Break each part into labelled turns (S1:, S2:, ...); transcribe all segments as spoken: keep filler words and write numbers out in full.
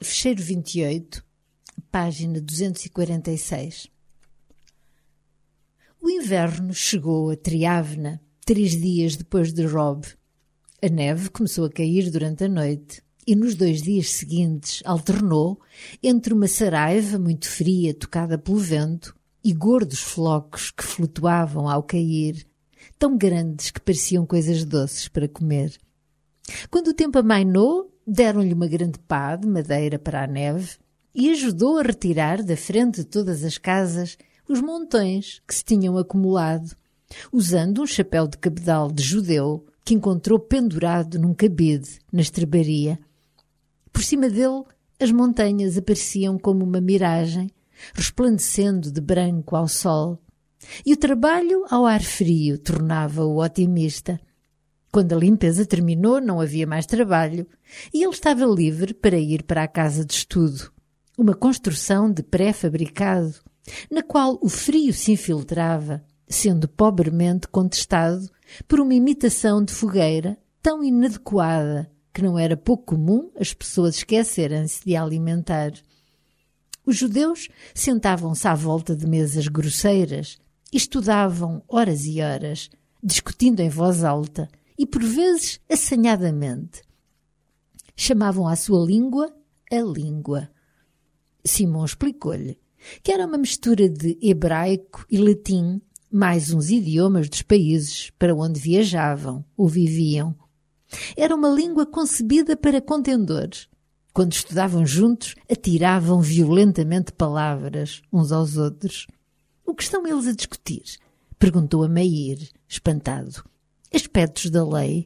S1: Fecheiro vinte e oito, página duzentos e quarenta e seis. O inverno chegou a Triávna, três dias depois de Rob. A neve começou a cair durante a noite e nos dois dias seguintes alternou entre uma saraiva muito fria tocada pelo vento e gordos flocos que flutuavam ao cair, tão grandes que pareciam coisas doces para comer. Quando o tempo amainou, deram-lhe uma grande pá de madeira para a neve e ajudou a retirar da frente de todas as casas os montões que se tinham acumulado, usando um chapéu de cabedal de judeu que encontrou pendurado num cabide na estrebaria. Por cima dele, as montanhas apareciam como uma miragem, resplandecendo de branco ao sol, e o trabalho ao ar frio tornava-o otimista. Quando a limpeza terminou, não havia mais trabalho, e ele estava livre para ir para a casa de estudo, uma construção de pré-fabricado, na qual o frio se infiltrava, sendo pobremente contestado por uma imitação de fogueira tão inadequada que não era pouco comum as pessoas esquecerem-se de a alimentar. Os judeus sentavam-se à volta de mesas grosseiras e estudavam horas e horas, discutindo em voz alta e por vezes assanhadamente. Chamavam à sua língua a língua. Simão explicou-lhe que era uma mistura de hebraico e latim, mais uns idiomas dos países para onde viajavam ou viviam. Era uma língua concebida para contendores. Quando estudavam juntos, atiravam violentamente palavras uns aos outros. — O que estão eles a discutir? — perguntou a Meir, espantado. — Aspectos da lei?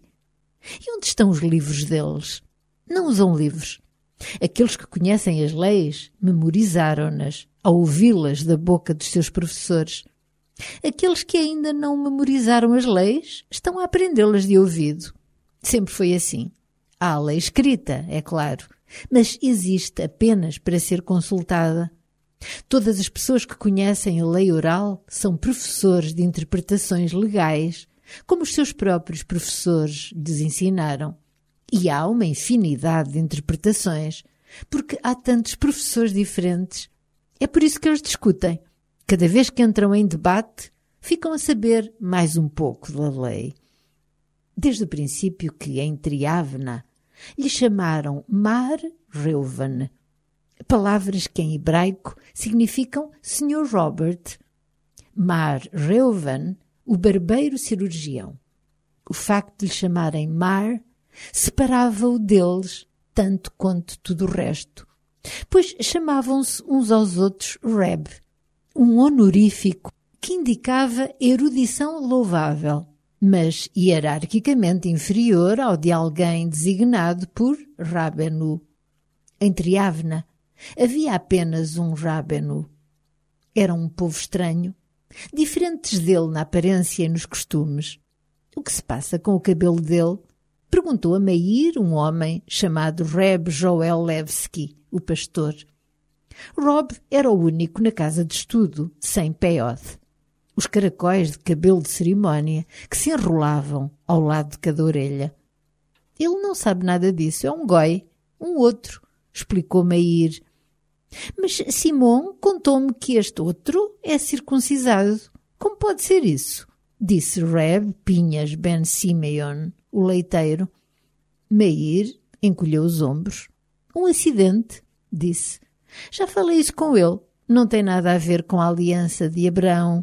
S1: E onde estão os livros deles? Não usam livros. Aqueles que conhecem as leis memorizaram-nas ao ouvi-las da boca dos seus professores. Aqueles que ainda não memorizaram as leis estão a aprendê-las de ouvido. Sempre foi assim. Há a lei escrita, é claro, mas existe apenas para ser consultada. Todas as pessoas que conhecem a lei oral são professores de interpretações legais, como os seus próprios professores lhes ensinaram. E há uma infinidade de interpretações, porque há tantos professores diferentes. É por isso que eles discutem. Cada vez que entram em debate, ficam a saber mais um pouco da lei. Desde o princípio que, em Triávna, lhe chamaram Mar Reuven, palavras que em hebraico significam senhor Robert. Mar Reuven, o barbeiro cirurgião. O facto de lhe chamarem Mar separava-o deles tanto quanto tudo o resto, pois chamavam-se uns aos outros Reb, um honorífico que indicava erudição louvável, mas hierarquicamente inferior ao de alguém designado por Rabenu. Em Triávna havia apenas um Rabenu. Era um povo estranho, diferentes dele na aparência e nos costumes. O que se passa com o cabelo dele? Perguntou a Meir, um homem chamado Reb Joel Levski, o pastor. Rob era o único na casa de estudo, sem peiote. Os caracóis de cabelo de cerimónia que se enrolavam ao lado de cada orelha. Ele não sabe nada disso, é um goi, um outro, explicou Meir. Mas Simão contou-me que este outro é circuncisado. Como pode ser isso? Disse Reb Pinhas Ben Simeon, o leiteiro. Meir encolheu os ombros. Um acidente, disse. Já falei isso com ele. Não tem nada a ver com a aliança de Abraão.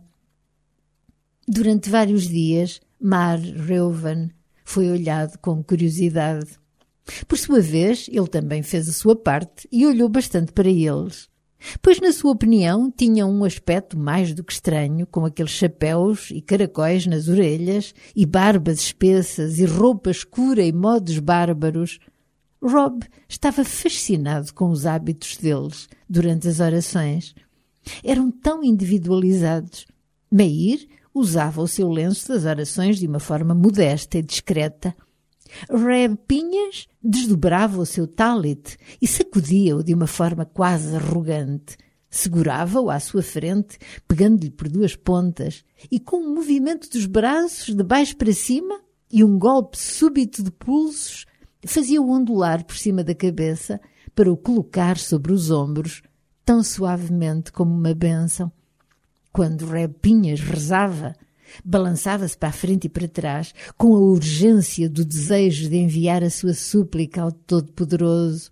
S1: Durante vários dias, Mar Reuven foi olhado com curiosidade. Por sua vez, ele também fez a sua parte e olhou bastante para eles, pois, na sua opinião, tinham um aspecto mais do que estranho, com aqueles chapéus e caracóis nas orelhas e barbas espessas e roupa escura e modos bárbaros. Rob estava fascinado com os hábitos deles durante as orações. Eram tão individualizados. Meir usava o seu lenço das orações de uma forma modesta e discreta. Reb Pinhas desdobrava o seu talit e sacudia-o de uma forma quase arrogante. Segurava-o à sua frente, pegando-lhe por duas pontas, e com um movimento dos braços de baixo para cima e um golpe súbito de pulsos, fazia-o ondular por cima da cabeça para o colocar sobre os ombros, tão suavemente como uma bênção. Quando Reb Pinhas rezava, balançava-se para a frente e para trás, com a urgência do desejo de enviar a sua súplica ao Todo-Poderoso.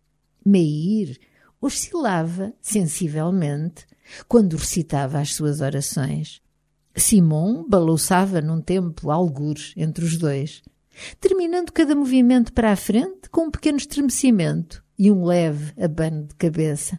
S1: Meir oscilava sensivelmente quando recitava as suas orações. Simon balouçava num tempo algures entre os dois, terminando cada movimento para a frente com um pequeno estremecimento e um leve abano de cabeça.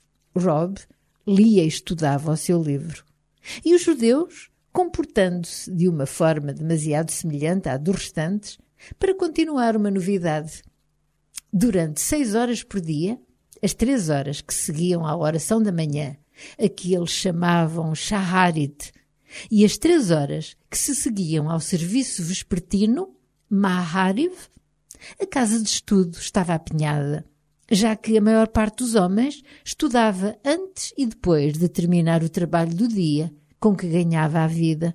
S1: Rob lia e estudava o seu livro. E os judeus, comportando-se de uma forma demasiado semelhante à dos restantes, para continuar uma novidade. Durante seis horas por dia, as três horas que seguiam à oração da manhã, a que eles chamavam Shaharit, e as três horas que se seguiam ao serviço vespertino, Mahariv, a casa de estudo estava apinhada, já que a maior parte dos homens estudava antes e depois de terminar o trabalho do dia com que ganhava a vida.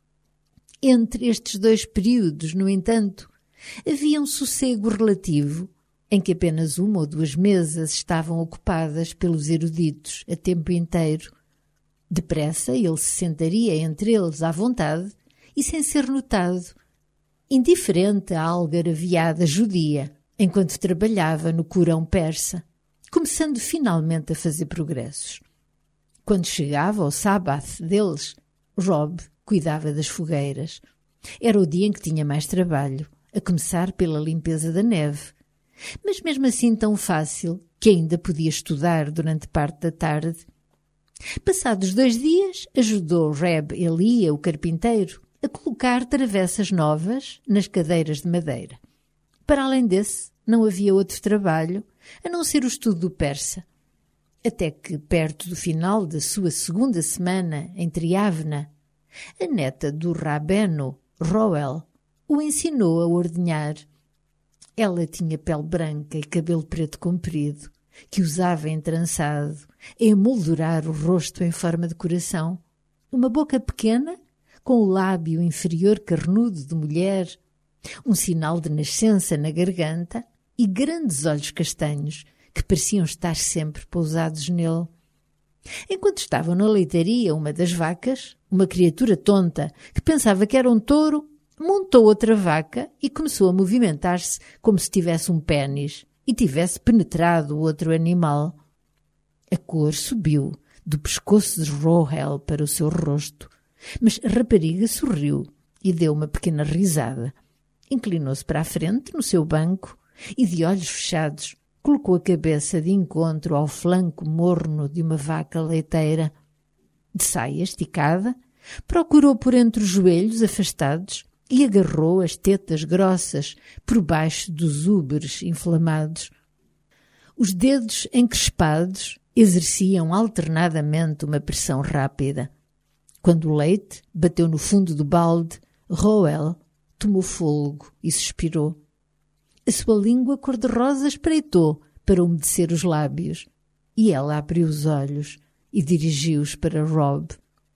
S1: Entre estes dois períodos, no entanto, havia um sossego relativo, em que apenas uma ou duas mesas estavam ocupadas pelos eruditos a tempo inteiro. Depressa ele se sentaria entre eles à vontade e sem ser notado, indiferente à algaraviada judia, enquanto trabalhava no Corão persa, começando finalmente a fazer progressos. Quando chegava ao sábado deles, Rob cuidava das fogueiras. Era o dia em que tinha mais trabalho, a começar pela limpeza da neve, mas mesmo assim tão fácil que ainda podia estudar durante parte da tarde. Passados dois dias, ajudou Reb Elia, o carpinteiro, a colocar travessas novas nas cadeiras de madeira. Para além desse, não havia outro trabalho, a não ser o estudo do persa. Até que, perto do final da sua segunda semana em Triávna, a neta do Rabeno, Roel, o ensinou a ordenhar. Ela tinha pele branca e cabelo preto comprido, que usava entrançado, a emoldurar o rosto em forma de coração, uma boca pequena, com o lábio inferior carnudo de mulher, um sinal de nascença na garganta e grandes olhos castanhos, que pareciam estar sempre pousados nele. Enquanto estavam na leitaria, uma das vacas, uma criatura tonta, que pensava que era um touro, montou outra vaca e começou a movimentar-se como se tivesse um pênis e tivesse penetrado o outro animal. A cor subiu do pescoço de Roel para o seu rosto, mas a rapariga sorriu e deu uma pequena risada. Inclinou-se para a frente no seu banco e, de olhos fechados, colocou a cabeça de encontro ao flanco morno de uma vaca leiteira. De saia esticada, procurou por entre os joelhos afastados e agarrou as tetas grossas por baixo dos úberes inflamados. Os dedos encrespados exerciam alternadamente uma pressão rápida. Quando o leite bateu no fundo do balde, Roel tomou fôlego e suspirou. A sua língua cor-de-rosa espreitou para umedecer os lábios e ela abriu os olhos e dirigiu-os para Rob.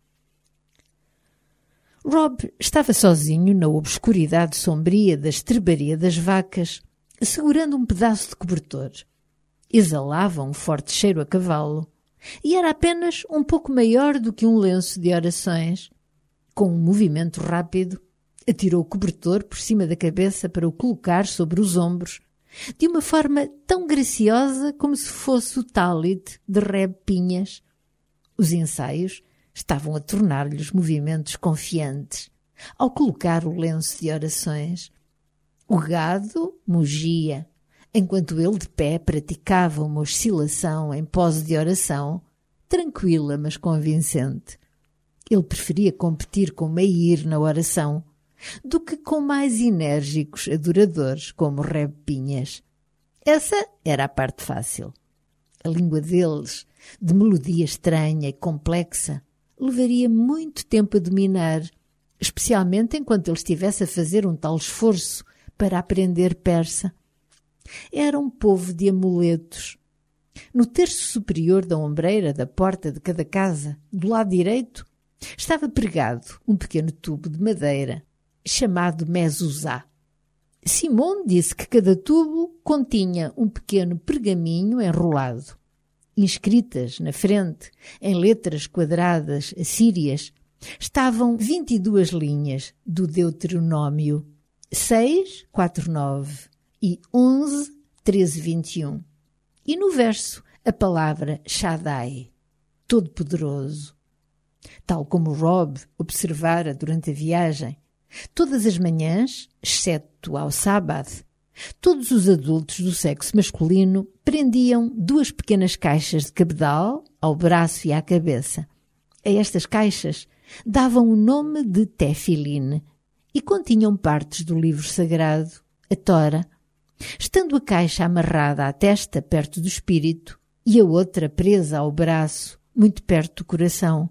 S1: Rob estava sozinho na obscuridade sombria da estrebaria das vacas, segurando um pedaço de cobertor. Exalava um forte cheiro a cavalo e era apenas um pouco maior do que um lenço de orações. Com um movimento rápido, atirou o cobertor por cima da cabeça para o colocar sobre os ombros, de uma forma tão graciosa como se fosse o talit de Reb Pinhas. Os ensaios estavam a tornar-lhe os movimentos confiantes. Ao colocar o lenço de orações, o gado mugia, enquanto ele de pé praticava uma oscilação em pose de oração, tranquila mas convincente. Ele preferia competir com Meir na oração do que com mais enérgicos adoradores como Reb Pinhas. Essa era a parte fácil. A língua deles, de melodia estranha e complexa, levaria muito tempo a dominar, especialmente enquanto ele estivesse a fazer um tal esforço para aprender persa. Era um povo de amuletos. No terço superior da ombreira da porta de cada casa, do lado direito, estava pregado um pequeno tubo de madeira, chamado mezuzá. Simon disse que cada tubo continha um pequeno pergaminho enrolado. Inscritas na frente, em letras quadradas assírias, estavam vinte e duas linhas do Deuteronômio, seis, quatro, nove e onze, treze, vinte e um. E no verso, a palavra Shaddai, Todo-Poderoso. Tal como Rob observara durante a viagem, todas as manhãs, exceto ao sábado, todos os adultos do sexo masculino prendiam duas pequenas caixas de cabedal ao braço e à cabeça. A estas caixas davam o nome de Tefilin e continham partes do livro sagrado, a Tora, estando a caixa amarrada à testa perto do espírito e a outra presa ao braço, muito perto do coração.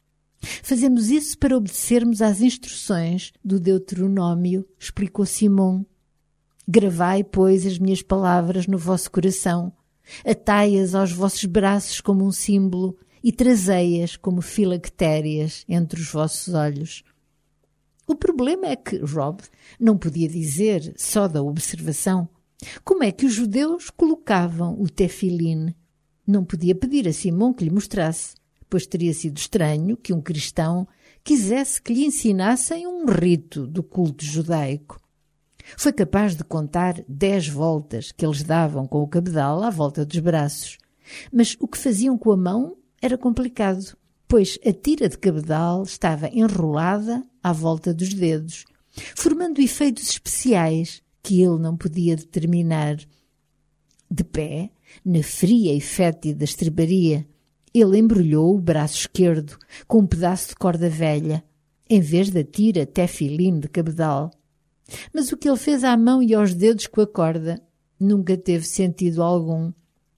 S1: Fazemos isso para obedecermos às instruções do Deuteronômio, explicou Simon. Gravai, pois, as minhas palavras no vosso coração, atai-as aos vossos braços como um símbolo e trazei-as como filactérias entre os vossos olhos. O problema é que Rob não podia dizer, só da observação, como é que os judeus colocavam o tefilin. Não podia pedir a Simon que lhe mostrasse, pois teria sido estranho que um cristão quisesse que lhe ensinassem um rito do culto judaico. Foi capaz de contar dez voltas que eles davam com o cabedal à volta dos braços, mas o que faziam com a mão era complicado, pois a tira de cabedal estava enrolada à volta dos dedos, formando efeitos especiais que ele não podia determinar. De pé, na fria e fétida estrebaria, ele embrulhou o braço esquerdo com um pedaço de corda velha, em vez da tira tefilin de cabedal. Mas o que ele fez à mão e aos dedos com a corda nunca teve sentido algum.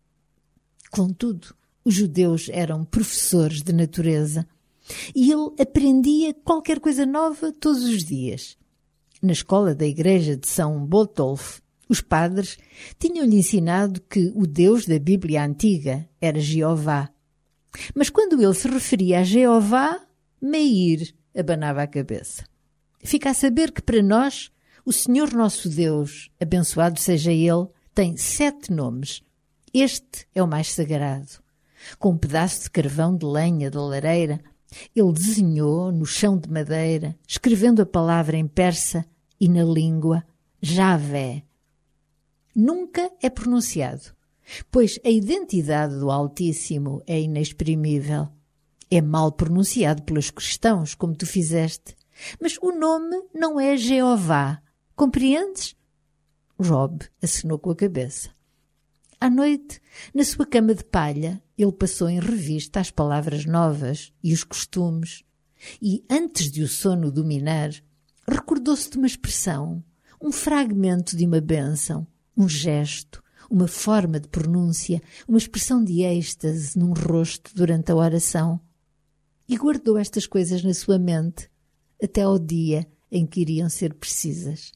S1: Contudo, os judeus eram professores de natureza e ele aprendia qualquer coisa nova todos os dias. Na escola da igreja de São Botolph, os padres tinham-lhe ensinado que o Deus da Bíblia antiga era Jeová. Mas quando ele se referia a Jeová, Meir abanava a cabeça. Fica a saber que para nós, o Senhor nosso Deus, abençoado seja Ele, tem sete nomes. Este é o mais sagrado. Com um pedaço de carvão de lenha da lareira, ele desenhou no chão de madeira, escrevendo a palavra em persa e na língua Javé. Nunca é pronunciado, pois a identidade do Altíssimo é inexprimível. É mal pronunciado pelos cristãos, como tu fizeste, mas o nome não é Jeová. Compreendes? Rob acenou com a cabeça. À noite, na sua cama de palha, ele passou em revista as palavras novas e os costumes, e, antes de o sono dominar, recordou-se de uma expressão, um fragmento de uma bênção, um gesto, uma forma de pronúncia, uma expressão de êxtase num rosto durante a oração. E guardou estas coisas na sua mente até ao dia em que iriam ser precisas.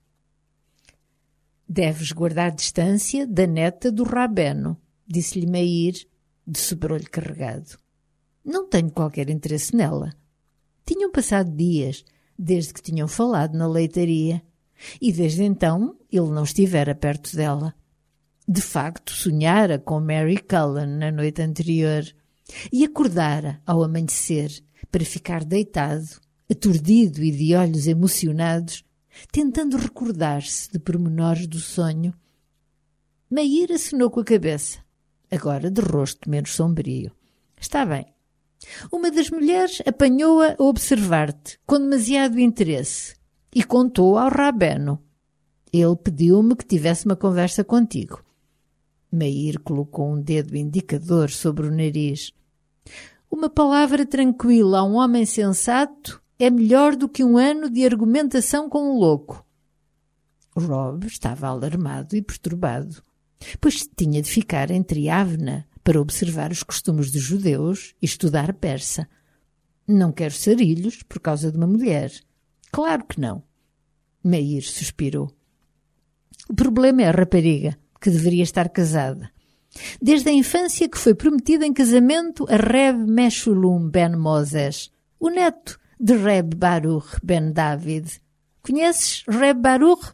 S1: Deves guardar distância da neta do Rabeno, disse-lhe Meir, de sobrolho carregado. Não tenho qualquer interesse nela. Tinham passado dias desde que tinham falado na leitaria, e desde então ele não estivera perto dela. De facto, sonhara com Mary Cullen na noite anterior e acordara ao amanhecer para ficar deitado, aturdido e de olhos emocionados, tentando recordar-se de pormenores do sonho. Meir acenou com a cabeça, agora de rosto menos sombrio. Está bem. Uma das mulheres apanhou-a a observar-te com demasiado interesse e contou ao Rabeno. Ele pediu-me que tivesse uma conversa contigo. Meir colocou um dedo indicador sobre o nariz. Uma palavra tranquila a um homem sensato é melhor do que um ano de argumentação com um louco. Rob estava alarmado e perturbado, pois tinha de ficar em Triávna para observar os costumes dos judeus e estudar persa. Não quero sarilhos por causa de uma mulher. Claro que não. Meir suspirou. O problema é a rapariga, que deveria estar casada. Desde a infância que foi prometida em casamento a Reb Meshulum ben Moses, o neto de Reb Baruch ben David. Conheces Reb Baruch,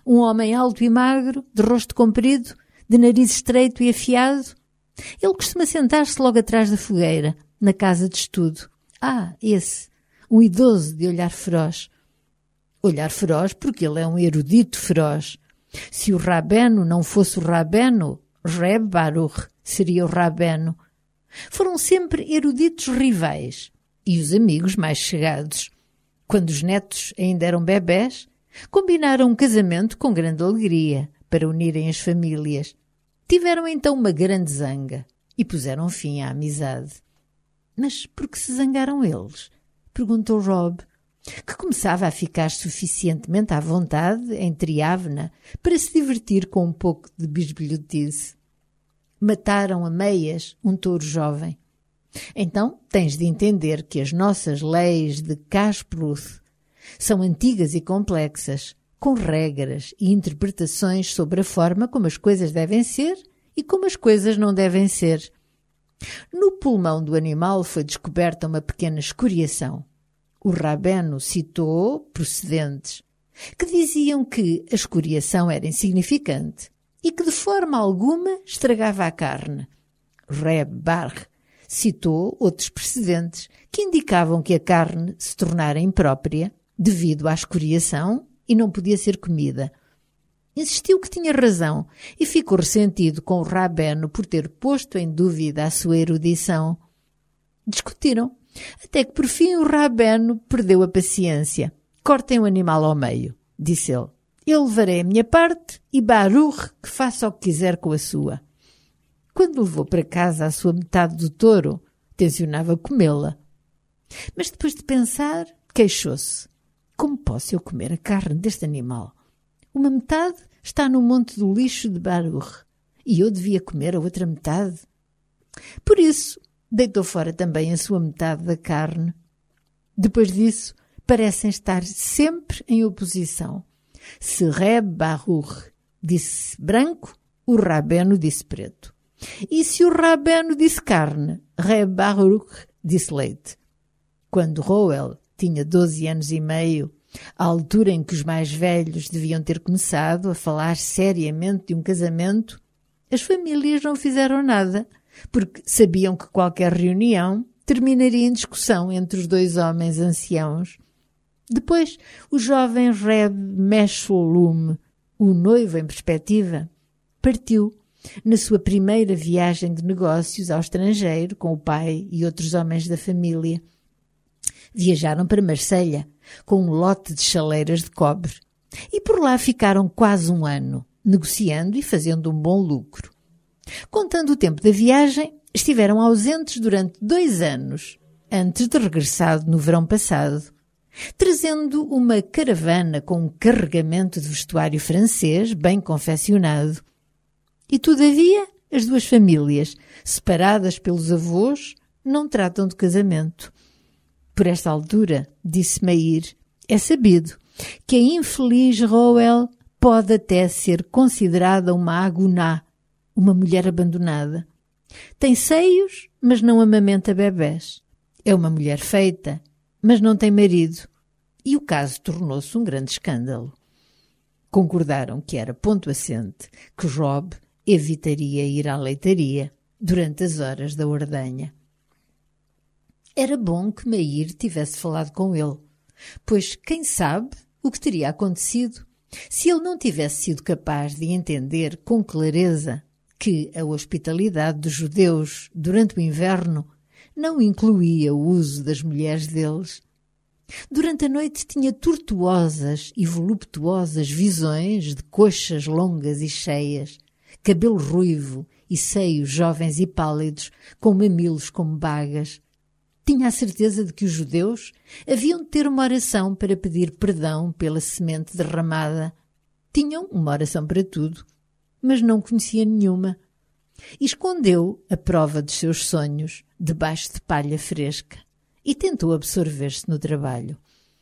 S1: Um homem alto e magro, de rosto comprido, de nariz estreito e afiado. Ele costuma sentar-se logo atrás da fogueira, na casa de estudo. Ah, esse, um idoso de olhar feroz. Olhar feroz porque ele é um erudito feroz. Se o Rabeno não fosse o Rabeno, Reb Baruch seria o Rabeno. Foram sempre eruditos rivais e os amigos mais chegados. Quando os netos ainda eram bebés, combinaram um casamento com grande alegria para unirem as famílias. Tiveram então uma grande zanga e puseram fim à amizade. Mas por que se zangaram eles? Perguntou Rob, que começava a ficar suficientemente à vontade em Triávna para se divertir com um pouco de bisbilhotice. Mataram a meias um touro jovem. Então tens de entender que as nossas leis de Kasprut são antigas e complexas, com regras e interpretações sobre a forma como as coisas devem ser e como as coisas não devem ser. No pulmão do animal foi descoberta uma pequena escoriação. O Rabeno citou procedentes que diziam que a escoriação era insignificante e que de forma alguma estragava a carne. Reb Bar citou outros precedentes que indicavam que a carne se tornara imprópria devido à escoriação e não podia ser comida. Insistiu que tinha razão e ficou ressentido com o Rabeno por ter posto em dúvida a sua erudição. Discutiram, até que por fim o Rabeno perdeu a paciência. Cortem o animal ao meio, disse ele. Eu levarei a minha parte e Baruch que faça o que quiser com a sua. Quando levou para casa a sua metade do touro, tencionava comê-la. Mas depois de pensar, queixou-se. Como posso eu comer a carne deste animal? Uma metade está no monte do lixo de Baruch e eu devia comer a outra metade. Por isso, deitou fora também a sua metade da carne. Depois disso, parecem estar sempre em oposição. Se Reb Baruch disse branco, o Rabeno disse preto. E se o Rabeno disse carne, Reb Baruch disse leite. Quando Roel tinha doze anos e meio, à altura em que os mais velhos deviam ter começado a falar seriamente de um casamento, as famílias não fizeram nada, porque sabiam que qualquer reunião terminaria em discussão entre os dois homens anciãos. Depois, o jovem Reb Meshullam, o noivo em perspectiva, partiu na sua primeira viagem de negócios ao estrangeiro com o pai e outros homens da família. Viajaram para Marselha com um lote de chaleiras de cobre e por lá ficaram quase um ano, negociando e fazendo um bom lucro. Contando o tempo da viagem, estiveram ausentes durante dois anos, antes de regressar no verão passado, trazendo uma caravana com um carregamento de vestuário francês bem confeccionado. E, todavia, as duas famílias, separadas pelos avós, não tratam de casamento. Por esta altura, disse Meir, é sabido que a infeliz Roel pode até ser considerada uma aguná, uma mulher abandonada. Tem seios, mas não amamenta bebés. É uma mulher feita, mas não tem marido. E o caso tornou-se um grande escândalo. Concordaram que era ponto assente que Rob evitaria ir à leitaria durante as horas da ordenha. Era bom que Meir tivesse falado com ele, pois quem sabe o que teria acontecido se ele não tivesse sido capaz de entender com clareza que a hospitalidade dos judeus durante o inverno não incluía o uso das mulheres deles. Durante a noite tinha tortuosas e voluptuosas visões de coxas longas e cheias, cabelo ruivo e seios jovens e pálidos, com mamilos como bagas. Tinha a certeza de que os judeus haviam de ter uma oração para pedir perdão pela semente derramada. Tinham uma oração para tudo, mas não conhecia nenhuma. E escondeu a prova dos seus sonhos debaixo de palha fresca e tentou absorver-se no trabalho.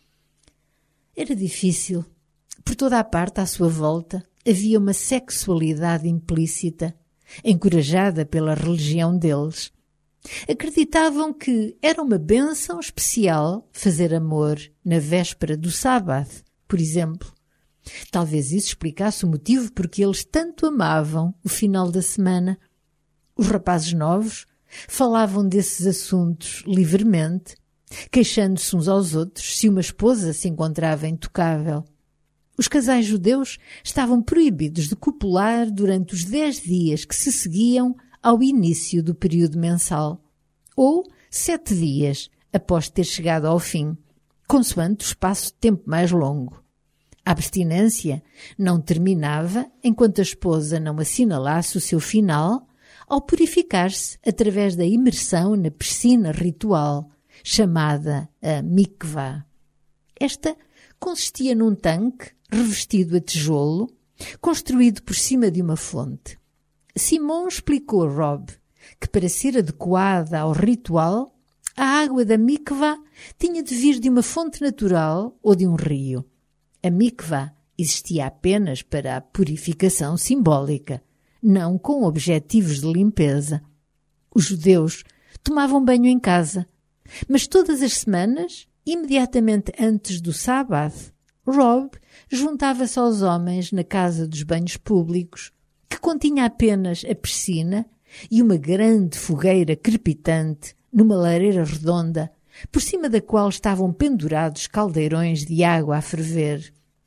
S1: Era difícil. Por toda a parte à sua volta havia uma sexualidade implícita, encorajada pela religião deles. Acreditavam que era uma bênção especial fazer amor na véspera do sábado, por exemplo. Talvez isso explicasse o motivo por que eles tanto amavam o final da semana. Os rapazes novos falavam desses assuntos livremente, queixando-se uns aos outros se uma esposa se encontrava intocável. Os casais judeus estavam proibidos de copular durante os dez dias que se seguiam ao início do período mensal, ou sete dias após ter chegado ao fim, consoante o espaço de tempo mais longo. A abstinência não terminava enquanto a esposa não assinalasse o seu final ao purificar-se através da imersão na piscina ritual, chamada a mikvah. Esta consistia num tanque revestido a tijolo, construído por cima de uma fonte. Simon explicou a Rob que, para ser adequada ao ritual, a água da mikvah tinha de vir de uma fonte natural ou de um rio. A mikvah existia apenas para a purificação simbólica, não com objetivos de limpeza. Os judeus tomavam banho em casa, mas todas as semanas, imediatamente antes do sábado, Rob juntava-se aos homens na casa dos banhos públicos, que continha apenas a piscina e uma grande fogueira crepitante numa lareira redonda, por cima da qual estavam pendurados caldeirões de água a ferver.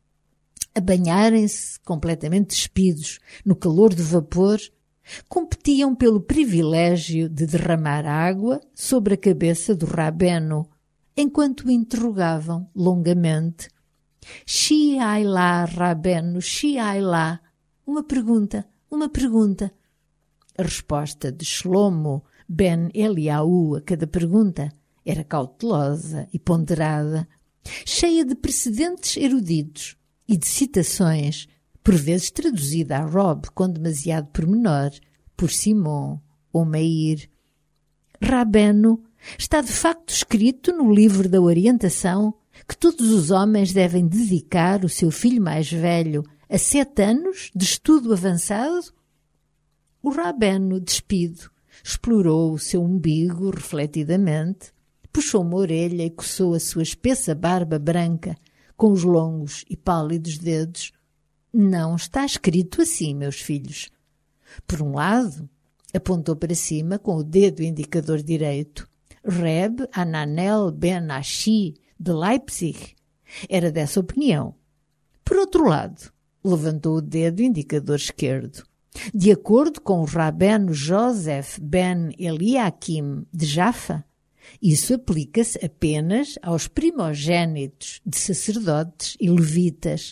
S1: A banharem-se, completamente despidos, no calor do vapor, competiam pelo privilégio de derramar água sobre a cabeça do rabeno, enquanto o interrogavam longamente. Shi'ai-lá, rabeno, Shi'ai-lá. Uma pergunta, uma pergunta. A resposta de Shlomo ben Eliaú a cada pergunta era cautelosa e ponderada, cheia de precedentes eruditos e de citações, por vezes traduzida a Rob com demasiado pormenor, por Simon ou Meir. Rabeno está de facto escrito no livro da orientação que todos os homens devem dedicar o seu filho mais velho a sete anos de estudo avançado? O rabeno, despido, explorou o seu umbigo refletidamente, puxou uma orelha e coçou a sua espessa barba branca com os longos e pálidos dedos. Não está escrito assim, meus filhos. Por um lado, apontou para cima com o dedo indicador direito. Reb Hananel ben Ashi, de Leipzig, era dessa opinião. Por outro lado, levantou o dedo indicador esquerdo. De acordo com o rabeno Joseph ben Eliakim, de Jaffa, isso aplica-se apenas aos primogênitos de sacerdotes e levitas.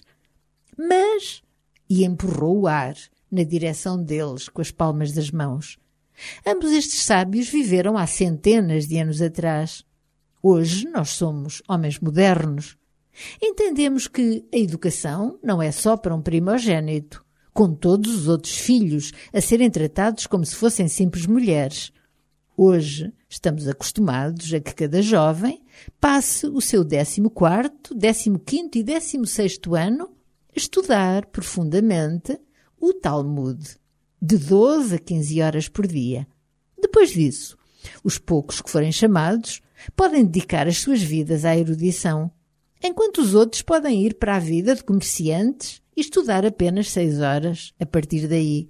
S1: Mas, e empurrou o ar na direção deles com as palmas das mãos, ambos estes sábios viveram há centenas de anos atrás. Hoje nós somos homens modernos. Entendemos que a educação não é só para um primogênito, com todos os outros filhos a serem tratados como se fossem simples mulheres. Hoje estamos acostumados a que cada jovem passe o seu décimo quarto, décimo quinto e décimo sexto ano a estudar profundamente o Talmud, de doze a quinze horas por dia. Depois disso, os poucos que forem chamados podem dedicar as suas vidas à erudição, enquanto os outros podem ir para a vida de comerciantes e estudar apenas seis horas a partir daí.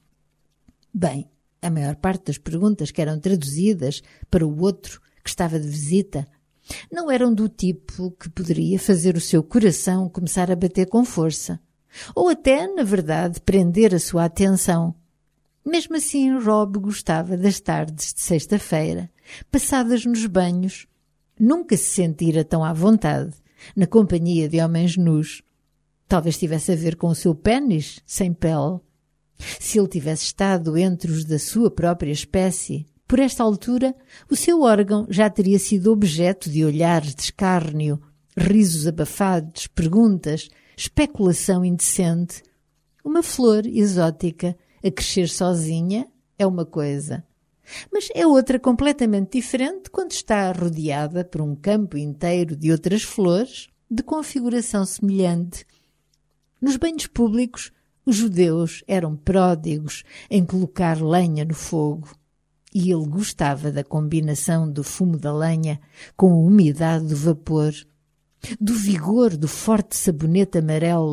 S1: Bem, a maior parte das perguntas que eram traduzidas para o outro que estava de visita não eram do tipo que poderia fazer o seu coração começar a bater com força, ou até, na verdade, prender a sua atenção. Mesmo assim, Rob gostava das tardes de sexta-feira, passadas nos banhos. Nunca se sentira tão à vontade, na companhia de homens nus. Talvez tivesse a ver com o seu pênis sem pele. Se ele tivesse estado entre os da sua própria espécie, por esta altura, o seu órgão já teria sido objeto de olhares de escárnio, risos abafados, perguntas, especulação indecente. Uma flor exótica a crescer sozinha é uma coisa, mas é outra completamente diferente quando está rodeada por um campo inteiro de outras flores de configuração semelhante. Nos banhos públicos, os judeus eram pródigos em colocar lenha no fogo, e ele gostava da combinação do fumo da lenha com a umidade do vapor, do vigor do forte sabonete amarelo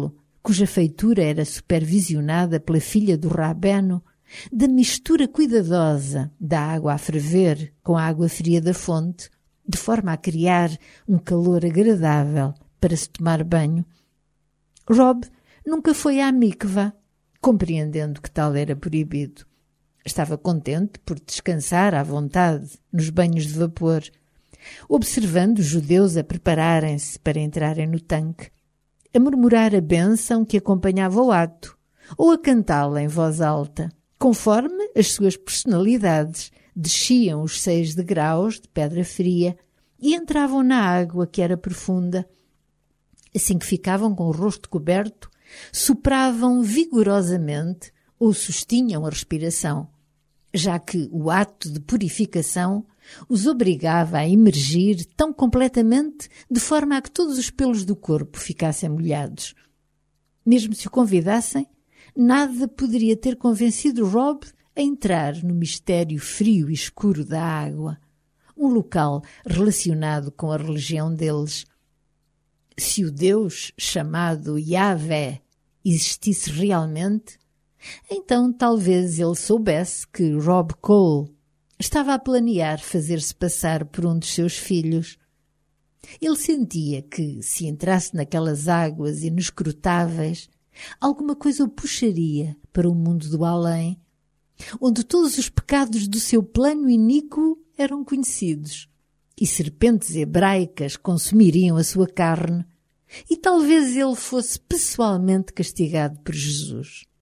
S1: cuja feitura era supervisionada pela filha do rabeno, da mistura cuidadosa da água a ferver com a água fria da fonte, de forma a criar um calor agradável para se tomar banho. Rob nunca foi à mikvah, compreendendo que tal era proibido. Estava contente por descansar à vontade nos banhos de vapor, observando os judeus a prepararem-se para entrarem no tanque, a murmurar a bênção que acompanhava o ato, ou a cantá-la em voz alta, conforme as suas personalidades desciam os seis degraus de pedra fria e entravam na água que era profunda. Assim que ficavam com o rosto coberto, sopravam vigorosamente ou sustinham a respiração, já que o ato de purificação os obrigava a emergir tão completamente de forma a que todos os pelos do corpo ficassem molhados. Mesmo se o convidassem, nada poderia ter convencido Rob a entrar no mistério frio e escuro da água, um local relacionado com a religião deles. Se o Deus chamado Yahvé existisse realmente, então talvez ele soubesse que Rob Cole estava a planear fazer-se passar por um dos seus filhos. Ele sentia que, se entrasse naquelas águas inescrutáveis, alguma coisa o puxaria para o mundo do além, onde todos os pecados do seu plano iníquo eram conhecidos, e serpentes hebraicas consumiriam a sua carne, e talvez ele fosse pessoalmente castigado por Jesus.